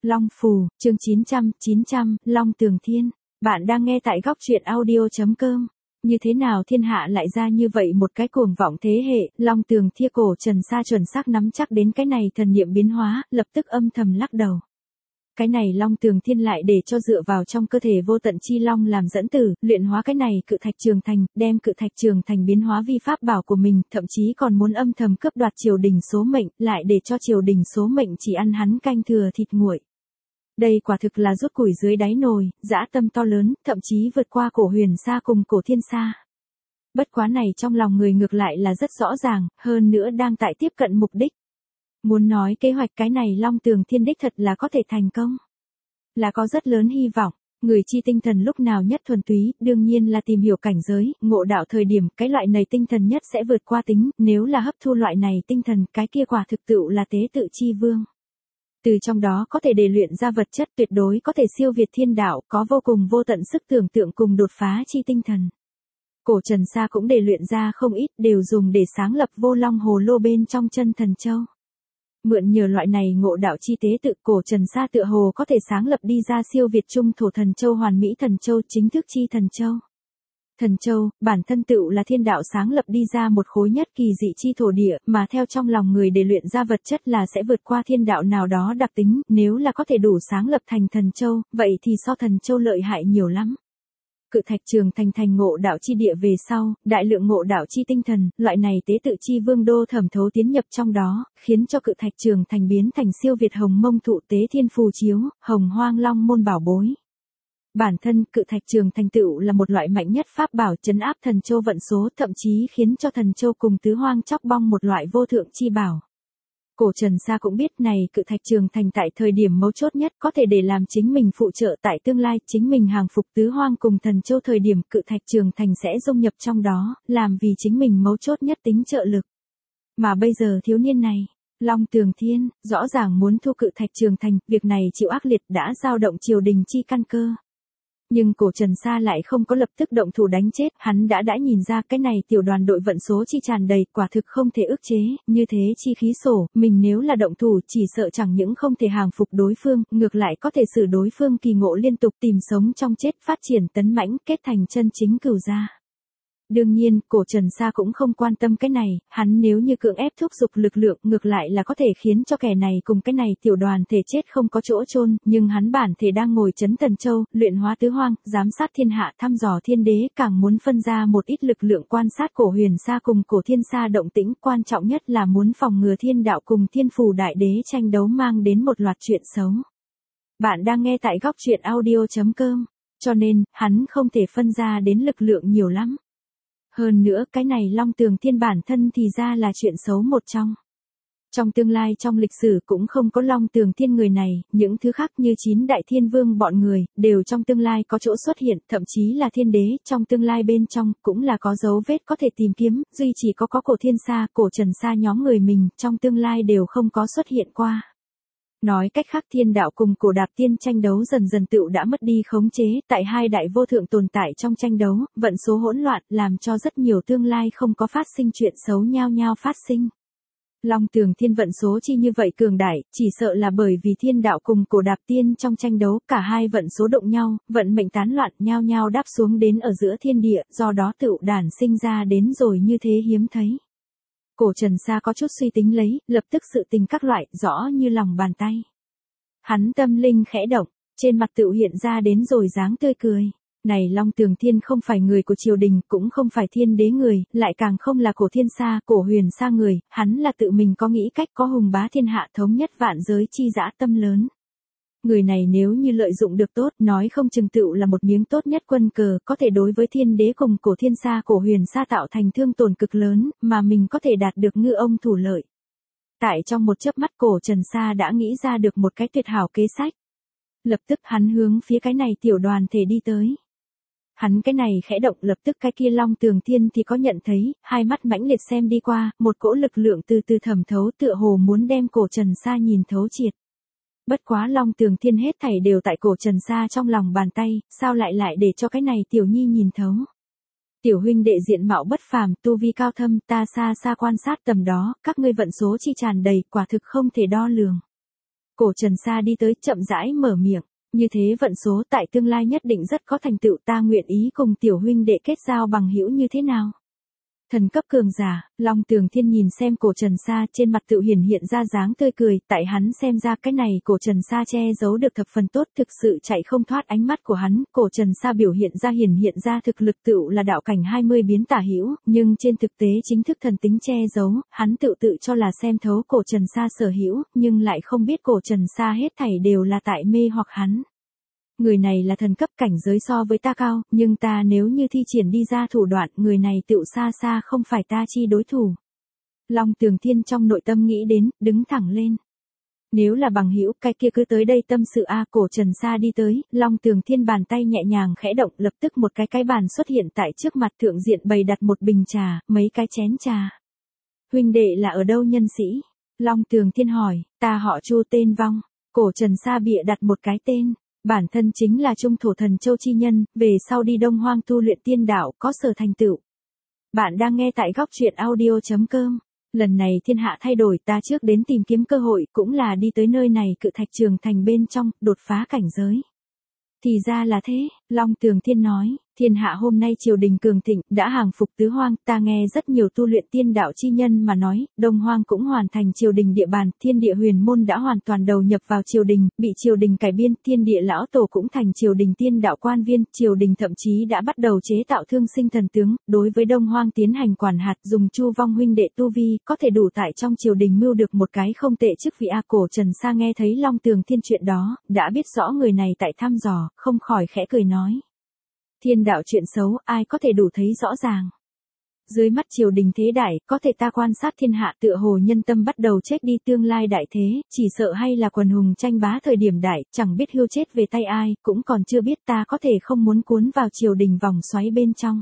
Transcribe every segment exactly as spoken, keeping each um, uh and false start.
Long Phù, chương chín trăm, chín trăm, Long Tường Thiên. Bạn đang nghe tại góc truyện audio.com. Như thế nào thiên hạ lại ra như vậy một cái cuồng vọng thế hệ, Long Tường Thiên cổ Trần Sa chuẩn xác nắm chắc đến cái này thần niệm biến hóa, lập tức âm thầm lắc đầu. Cái này Long Tường Thiên lại để cho dựa vào trong cơ thể vô tận chi long làm dẫn tử, luyện hóa cái này cự thạch trường thành, đem cự thạch trường thành biến hóa vi pháp bảo của mình, thậm chí còn muốn âm thầm cướp đoạt triều đình số mệnh, lại để cho triều đình số mệnh chỉ ăn hắn canh thừa thịt nguội. Đây quả thực là rút củi dưới đáy nồi, dã tâm to lớn, thậm chí vượt qua cổ huyền sa cùng cổ thiên sa. Bất quá này trong lòng người ngược lại là rất rõ ràng, hơn nữa đang tại tiếp cận mục đích. Muốn nói kế hoạch cái này Long Tường Thiên đích thật là có thể thành công. Là có rất lớn hy vọng, người chi tinh thần lúc nào nhất thuần túy, đương nhiên là tìm hiểu cảnh giới, ngộ đạo thời điểm, cái loại này tinh thần nhất sẽ vượt qua tính, nếu là hấp thu loại này tinh thần, cái kia quả thực tự là tế tự chi vương. Từ trong đó có thể để luyện ra vật chất tuyệt đối có thể siêu việt thiên đạo, có vô cùng vô tận sức tưởng tượng cùng đột phá chi tinh thần. Cổ Trần Sa cũng để luyện ra không ít, đều dùng để sáng lập vô long hồ lô bên trong chân thần châu. Mượn nhờ loại này ngộ đạo chi tế tự cổ Trần Sa tựa hồ có thể sáng lập đi ra siêu việt trung thổ thần châu hoàn mỹ thần châu chính thức chi thần châu. Thần châu, bản thân tựu là thiên đạo sáng lập đi ra một khối nhất kỳ dị chi thổ địa, mà theo trong lòng người để luyện ra vật chất là sẽ vượt qua thiên đạo nào đó đặc tính, nếu là có thể đủ sáng lập thành thần châu, vậy thì so thần châu lợi hại nhiều lắm. Cự thạch trường thành thành ngộ đạo chi địa về sau, đại lượng ngộ đạo chi tinh thần, loại này tế tự chi vương đô thẩm thấu tiến nhập trong đó, khiến cho cự thạch trường thành biến thành siêu việt hồng mông thụ tế thiên phù chiếu, hồng hoang long môn bảo bối. Bản thân cự thạch trường thành tựu là một loại mạnh nhất pháp bảo trấn áp thần châu vận số, thậm chí khiến cho thần châu cùng tứ hoang chóc bong một loại vô thượng chi bảo. Cổ Trần Sa cũng biết này cự thạch trường thành tại thời điểm mấu chốt nhất có thể để làm chính mình phụ trợ tại tương lai, chính mình hàng phục tứ hoang cùng thần châu thời điểm cự thạch trường thành sẽ dung nhập trong đó, làm vì chính mình mấu chốt nhất tính trợ lực. Mà bây giờ thiếu niên này, Long Tường Thiên, rõ ràng muốn thu cự thạch trường thành, việc này chịu ác liệt đã dao động triều đình chi căn cơ. Nhưng cổ Trần Sa lại không có lập tức động thủ đánh chết, hắn đã đã nhìn ra cái này tiểu đoàn đội vận số chi tràn đầy, quả thực không thể ức chế, như thế chi khí sổ, mình nếu là động thủ chỉ sợ chẳng những không thể hàng phục đối phương, ngược lại có thể xử đối phương kỳ ngộ liên tục tìm sống trong chết phát triển tấn mãnh kết thành chân chính cửu gia. Đương nhiên, cổ Trần Sa cũng không quan tâm cái này, hắn nếu như cưỡng ép thúc giục lực lượng ngược lại là có thể khiến cho kẻ này cùng cái này tiểu đoàn thể chết không có chỗ chôn, nhưng hắn bản thể đang ngồi chấn thần châu, luyện hóa tứ hoang, giám sát thiên hạ thăm dò thiên đế, càng muốn phân ra một ít lực lượng quan sát cổ huyền sa cùng cổ thiên sa động tĩnh, quan trọng nhất là muốn phòng ngừa thiên đạo cùng thiên phù đại đế tranh đấu mang đến một loạt chuyện xấu. Bạn đang nghe tại góc truyện audio.com, cho nên, hắn không thể phân ra đến lực lượng nhiều lắm. Hơn nữa cái này Long Tường Thiên bản thân thì ra là chuyện xấu một trong. Trong tương lai trong lịch sử cũng không có Long Tường Thiên người này, những thứ khác như chín đại thiên vương bọn người, đều trong tương lai có chỗ xuất hiện, thậm chí là thiên đế, trong tương lai bên trong, cũng là có dấu vết có thể tìm kiếm, duy chỉ có có cổ thiên sa, cổ Trần Sa nhóm người mình, trong tương lai đều không có xuất hiện qua. Nói cách khác thiên đạo cùng cổ đạp tiên tranh đấu dần dần tựu đã mất đi khống chế, tại hai đại vô thượng tồn tại trong tranh đấu, vận số hỗn loạn, làm cho rất nhiều tương lai không có phát sinh chuyện xấu nhao nhao phát sinh. Long Tường Thiên vận số chi như vậy cường đại, chỉ sợ là bởi vì thiên đạo cùng cổ đạp tiên trong tranh đấu, cả hai vận số động nhau, vận mệnh tán loạn nhao nhao đáp xuống đến ở giữa thiên địa, do đó tựu đản sinh ra đến rồi như thế hiếm thấy. Cổ Trần Sa có chút suy tính lấy, lập tức sự tình các loại, rõ như lòng bàn tay. Hắn tâm linh khẽ động, trên mặt tự hiện ra đến rồi dáng tươi cười. Này Long Tường Thiên không phải người của triều đình, cũng không phải thiên đế người, lại càng không là cổ thiên sa, cổ huyền sa người, hắn là tự mình có nghĩ cách có hùng bá thiên hạ thống nhất vạn giới chi dã tâm lớn. Người này nếu như lợi dụng được tốt, nói không chừng tựu là một miếng tốt nhất quân cờ, có thể đối với thiên đế cùng cổ thiên sa cổ huyền sa tạo thành thương tổn cực lớn, mà mình có thể đạt được ngư ông thủ lợi. Tại trong một chớp mắt cổ Trần Sa đã nghĩ ra được một cái tuyệt hảo kế sách. Lập tức hắn hướng phía cái này tiểu đoàn thể đi tới. Hắn cái này khẽ động lập tức cái kia Long Tường Thiên thì có nhận thấy, hai mắt mãnh liệt xem đi qua, một cỗ lực lượng từ từ thẩm thấu tựa hồ muốn đem cổ Trần Sa nhìn thấu triệt. Bất quá Long Tường Thiên hết thảy đều tại cổ Trần Sa trong lòng bàn tay, sao lại lại để cho cái này tiểu nhi nhìn thấu. Tiểu huynh đệ diện mạo bất phàm, tu vi cao thâm, ta xa xa quan sát tầm đó, các ngươi vận số chi tràn đầy, quả thực không thể đo lường. Cổ Trần Sa đi tới chậm rãi mở miệng, như thế vận số tại tương lai nhất định rất có thành tựu, ta nguyện ý cùng tiểu huynh đệ kết giao bằng hữu như thế nào? Thần cấp cường giả, Long Tường Thiên nhìn xem Cổ Trần Sa, trên mặt tự hiển hiện ra dáng tươi cười, tại hắn xem ra cái này Cổ Trần Sa che giấu được thập phần tốt, thực sự chạy không thoát ánh mắt của hắn. Cổ Trần Sa biểu hiện ra hiển hiện ra thực lực tựu là đạo cảnh hai mươi biến tả hữu, nhưng trên thực tế chính thức thần tính che giấu, hắn tự tự cho là xem thấu Cổ Trần Sa sở hữu, nhưng lại không biết Cổ Trần Sa hết thảy đều là tại mê hoặc hắn. Người này là thần cấp, cảnh giới so với ta cao, nhưng ta nếu như thi triển đi ra thủ đoạn, người này tựu xa xa không phải ta chi đối thủ. Long Tường Thiên trong nội tâm nghĩ đến, đứng thẳng lên. Nếu là bằng hữu, cái kia cứ tới đây tâm sự a. Cổ Trần Sa đi tới, Long Tường Thiên bàn tay nhẹ nhàng khẽ động, lập tức một cái cái bàn xuất hiện tại trước mặt, thượng diện bày đặt một bình trà, mấy cái chén trà. Huynh đệ là ở đâu nhân sĩ? Long Tường Thiên hỏi. Ta họ Chu, tên Vong. Cổ Trần Sa bịa đặt một cái tên. Bản thân chính là Trung Thổ Thần Châu chi nhân, về sau đi Đông Hoang tu luyện tiên đạo, có sở thành tựu. Bạn đang nghe tại góc truyện audio chấm com. Lần này thiên hạ thay đổi, ta trước đến tìm kiếm cơ hội, cũng là đi tới nơi này Cự Thạch Trường Thành bên trong, đột phá cảnh giới. Thì ra là thế, Long Tường Thiên nói, thiên hạ hôm nay triều đình cường thịnh, đã hàng phục tứ hoang, ta nghe rất nhiều tu luyện tiên đạo chi nhân mà nói, Đông Hoang cũng hoàn thành triều đình địa bàn, thiên địa huyền môn đã hoàn toàn đầu nhập vào triều đình, bị triều đình cải biên, thiên địa lão tổ cũng thành triều đình tiên đạo quan viên, triều đình thậm chí đã bắt đầu chế tạo thương sinh thần tướng, đối với Đông Hoang tiến hành quản hạt, dùng Chu Vong huynh đệ tu vi, có thể đủ tại trong triều đình mưu được một cái không tệ chức vị a. Cổ Trần Sa nghe thấy Long Tường Thiên chuyện đó, đã biết rõ người này tại thăm dò, không khỏi khẽ cười nói. Thiên đạo chuyện xấu, ai có thể đủ thấy rõ ràng. Dưới mắt triều đình thế đại, có thể ta quan sát thiên hạ tựa hồ nhân tâm bắt đầu chết đi, tương lai đại thế, chỉ sợ hay là quần hùng tranh bá thời điểm đại, chẳng biết hưu chết về tay ai, cũng còn chưa biết, ta có thể không muốn cuốn vào triều đình vòng xoáy bên trong.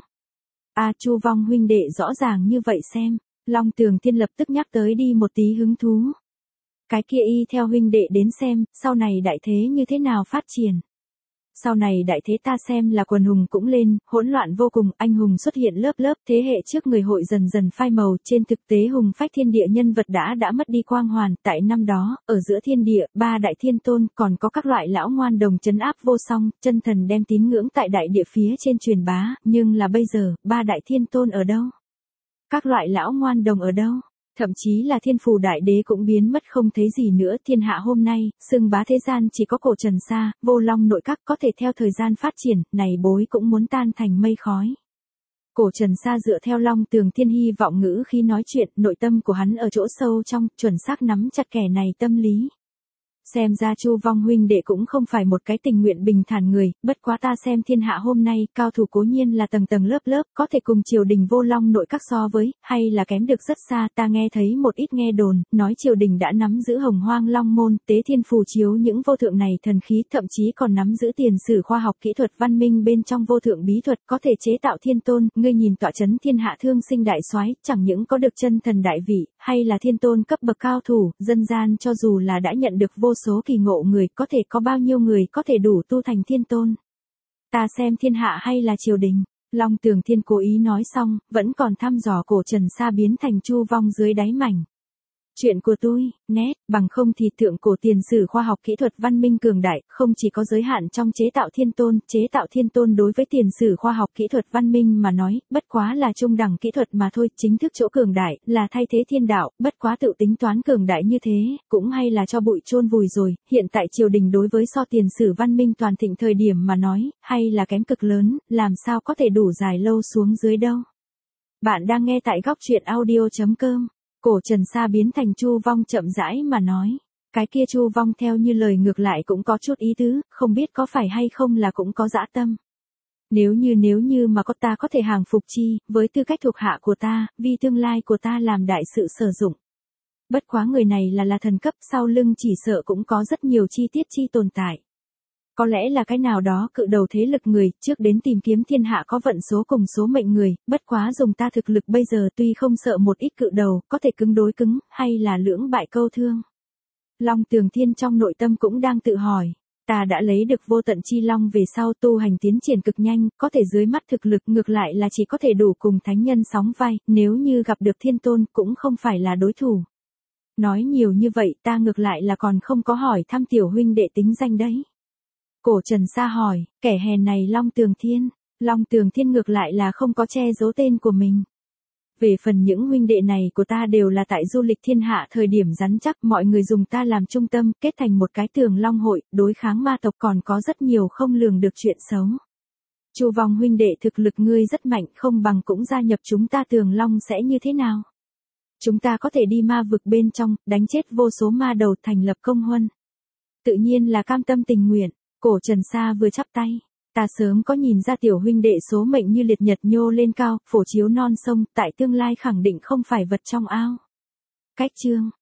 A à, Chu Vong huynh đệ rõ ràng như vậy xem, Long Tường Thiên lập tức nhắc tới đi một tí hứng thú. Cái kia y theo huynh đệ đến xem, sau này đại thế như thế nào phát triển. Sau này đại thế ta xem là quần hùng cũng lên, hỗn loạn vô cùng, anh hùng xuất hiện lớp lớp, thế hệ trước người hội dần dần phai màu, trên thực tế hùng phách thiên địa nhân vật đã đã mất đi quang hoàn, tại năm đó, ở giữa thiên địa, ba đại thiên tôn, còn có các loại lão ngoan đồng trấn áp vô song, chân thần đem tín ngưỡng tại đại địa phía trên truyền bá, nhưng là bây giờ, ba đại thiên tôn ở đâu? Các loại lão ngoan đồng ở đâu? Thậm chí là thiên phù đại đế cũng biến mất không thấy gì nữa, thiên hạ hôm nay, xưng bá thế gian chỉ có Cổ Trần Sa, Vô Long nội các có thể theo thời gian phát triển, này bối cũng muốn tan thành mây khói. Cổ Trần Sa dựa theo Long Tường Thiên hy vọng ngữ khi nói chuyện, nội tâm của hắn ở chỗ sâu trong, chuẩn xác nắm chặt kẻ này tâm lý. Xem ra Chu Vong huynh đệ cũng không phải một cái tình nguyện bình thản người, bất quá ta xem thiên hạ hôm nay, cao thủ cố nhiên là tầng tầng lớp lớp, có thể cùng triều đình Vô Long nội các so với, hay là kém được rất xa, ta nghe thấy một ít nghe đồn, nói triều đình đã nắm giữ Hồng Hoang Long môn, tế thiên phù chiếu những vô thượng này thần khí, thậm chí còn nắm giữ tiền sử khoa học kỹ thuật văn minh bên trong vô thượng bí thuật, có thể chế tạo thiên tôn, ngươi nhìn tọa chấn thiên hạ thương sinh đại soái, chẳng những có được chân thần đại vị, hay là thiên tôn cấp bậc cao thủ, dân gian cho dù là đã nhận được vô số kỳ ngộ người, có thể có bao nhiêu người có thể đủ tu thành thiên tôn. Ta xem thiên hạ hay là triều đình. Long Tường Thiên cố ý nói xong, vẫn còn thăm dò Cổ Trần Sa biến thành Chu Vong dưới đáy mảnh. Chuyện của tôi, nét, bằng không thì thượng cổ tiền sử khoa học kỹ thuật văn minh cường đại, không chỉ có giới hạn trong chế tạo thiên tôn, chế tạo thiên tôn đối với tiền sử khoa học kỹ thuật văn minh mà nói, bất quá là trung đẳng kỹ thuật mà thôi, chính thức chỗ cường đại, là thay thế thiên đạo, bất quá tự tính toán cường đại như thế, cũng hay là cho bụi chôn vùi rồi, hiện tại triều đình đối với so tiền sử văn minh toàn thịnh thời điểm mà nói, hay là kém cực lớn, làm sao có thể đủ dài lâu xuống dưới đâu. Bạn đang nghe tại góc truyện audio chấm com. Cổ Trần Sa biến thành Chu Vong chậm rãi mà nói. Cái kia Chu Vong theo như lời ngược lại cũng có chút ý tứ, không biết có phải hay không là cũng có dã tâm. Nếu như nếu như mà có ta có thể hàng phục chi, với tư cách thuộc hạ của ta, vì tương lai của ta làm đại sự sử dụng. Bất quá người này là là thần cấp, sau lưng chỉ sợ cũng có rất nhiều chi tiết chi tồn tại. Có lẽ là cái nào đó cự đầu thế lực người, trước đến tìm kiếm thiên hạ có vận số cùng số mệnh người, bất quá dùng ta thực lực bây giờ tuy không sợ một ít cự đầu, có thể cứng đối cứng, hay là lưỡng bại câu thương. Long Tường Thiên trong nội tâm cũng đang tự hỏi, ta đã lấy được vô tận chi long về sau tu hành tiến triển cực nhanh, có thể dưới mắt thực lực ngược lại là chỉ có thể đủ cùng thánh nhân sóng vai, nếu như gặp được thiên tôn cũng không phải là đối thủ. Nói nhiều như vậy ta ngược lại là còn không có hỏi thăm tiểu huynh đệ tính danh đấy. Cổ Trần Sa hỏi, kẻ hèn này Long Tường Thiên. Long Tường Thiên ngược lại là không có che giấu tên của mình. Về phần những huynh đệ này của ta đều là tại du lịch thiên hạ thời điểm rắn chắc, mọi người dùng ta làm trung tâm, kết thành một cái Tường Long hội, đối kháng ma tộc, còn có rất nhiều không lường được chuyện xấu. Chu Vong huynh đệ thực lực ngươi rất mạnh, không bằng cũng gia nhập chúng ta Tường Long sẽ như thế nào? Chúng ta có thể đi ma vực bên trong, đánh chết vô số ma đầu, thành lập công huân. Tự nhiên là cam tâm tình nguyện. Cổ Trần Sa vừa chắp tay. Ta sớm có nhìn ra tiểu huynh đệ số mệnh như liệt nhật nhô lên cao, phổ chiếu non sông, tại tương lai khẳng định không phải vật trong ao. Cách chương